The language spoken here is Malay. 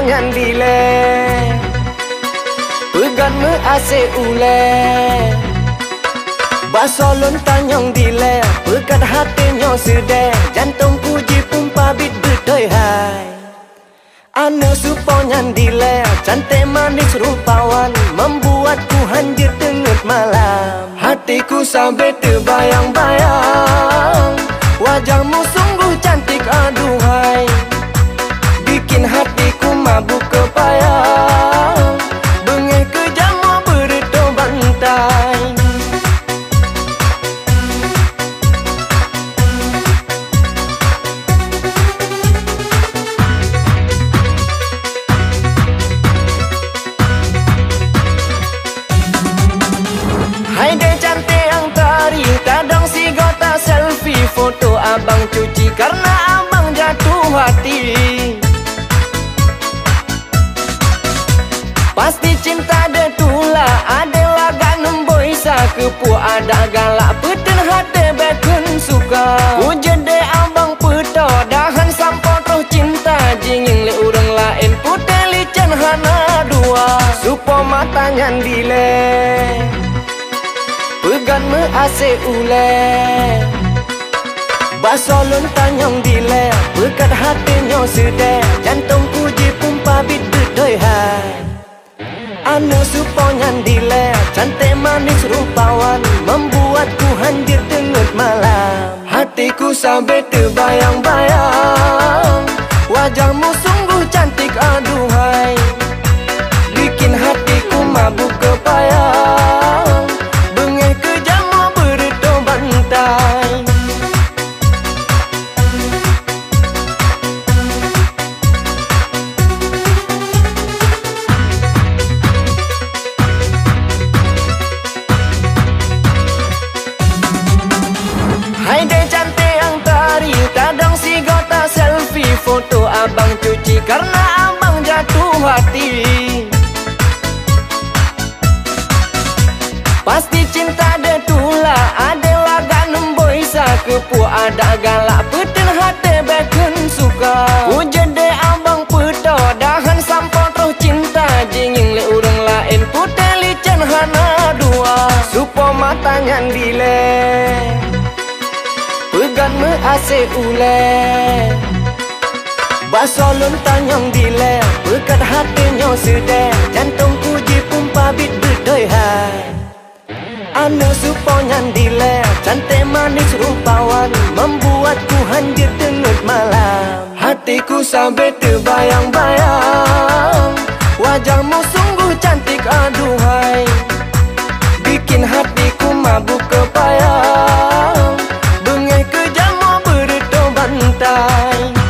tangan dile pegan me ase ule basolon tanyong dile pekat hatinya sede jantungku jipumpa bit betoi hai ane suponyan dile cantik manis rupawan membuatku hancur tengah malam hatiku sampai terbayang-bayang wajahmu sungguh cantik aduhai bikin hatiku mabuk kepayang bengih kejam mau berito bantai hai deh cantik yang tari kadang si gota selfie foto abang cuci karena abang jatuh hati pasti cinta de tula ada laga nemboi sa kepu ada galak peten hati beken suka ujede abang peto dahan sampo toh cinta jinging le urang lain putih licen hana dua supo matanya dile pegan me ase ule basolon tanyong dile pekat hatinya sede jantungku jipumpa bit betoi hai ane suponyan dile cantik manis rupawan membuatku hancur tengah malam hatiku sampai terbayang-bayang wajahmu sungguh cantik aduhai bikin hatiku mabuk kepayang bengih kejam mau berito bantai hai deh cantik yang tari kadang si gota selfie foto abang cuci karena abang jatuh hati pasti cinta de tula ada laga nemboi sa kepu ada galak peten hati beken suka ujede abang peto dahan sampo toh cinta jinging le urang lain putih licen hana dua supo matanya dile pegan me ase ule basolon tanyong dile pekat hatinya sede jantungku jipumpa bit betoi hai ane suponyan dile cantik manis rupawan membuatku hancur tengah malam hatiku sampai terbayang-bayang wajahmu sungguh cantik aduhai bikin hatiku mabuk kepayang bengih kejam mau berito bantai